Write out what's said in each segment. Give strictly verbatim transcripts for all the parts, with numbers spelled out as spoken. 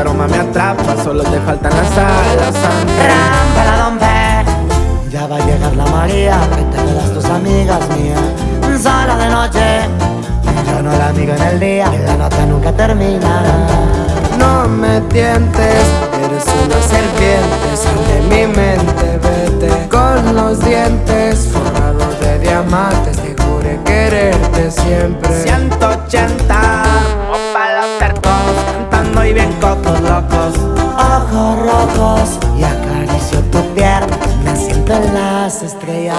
aroma me atrapa, solo te faltan las alas. Rámpela, don P. Ya va a llegar la María, que te quedas tus amigas mías. Sola de noche, yo no la amigo en el día, y la nota nunca termina. No me tientes, eres una serpiente, sal de mi mente, vete. Con los dientes forrados de diamantes, te juré quererte siempre. ciento ochenta, o para los tercos, cantando y bien cocos locos. Ojos rojos, y acaricio tu pierna, me siento en las estrellas.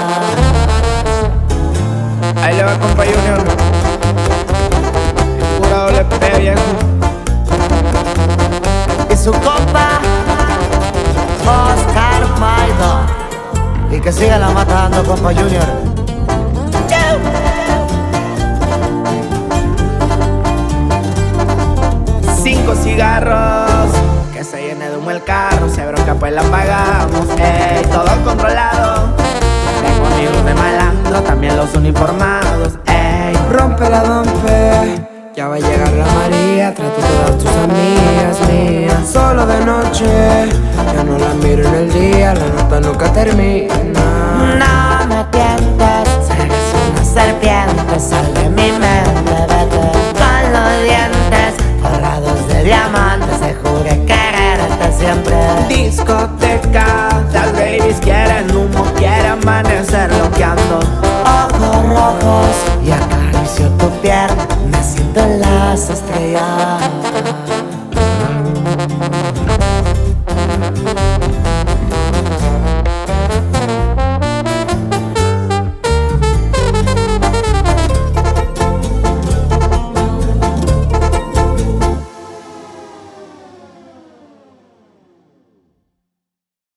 Ahí le va compa Junior, pura doble P, viejo. Y su compa Oscar Maido. Y que siga la matando, compa Junior. ¡Chau! Cinco cigarros, que se llene de humo el carro. Si hay bronca pues la pagamos, ey, todo controlado. Tengo amigos de malandro, también los uniformados, ey. Rompe la dompe, ya va a llegar la María. Trato todas tus amigas mías. Solo de noche, ya no la miro en el día. La nota nunca termina. No me tientes, eres una serpiente, sal de mi mente, vete. Con los dientes forrados de diamantes, te juré quererte siempre. Discoteca, las babies quieren humo, quieren amanecer loqueando. Ojos rojos, y acaricio tu pierna, me siento en las estrellas.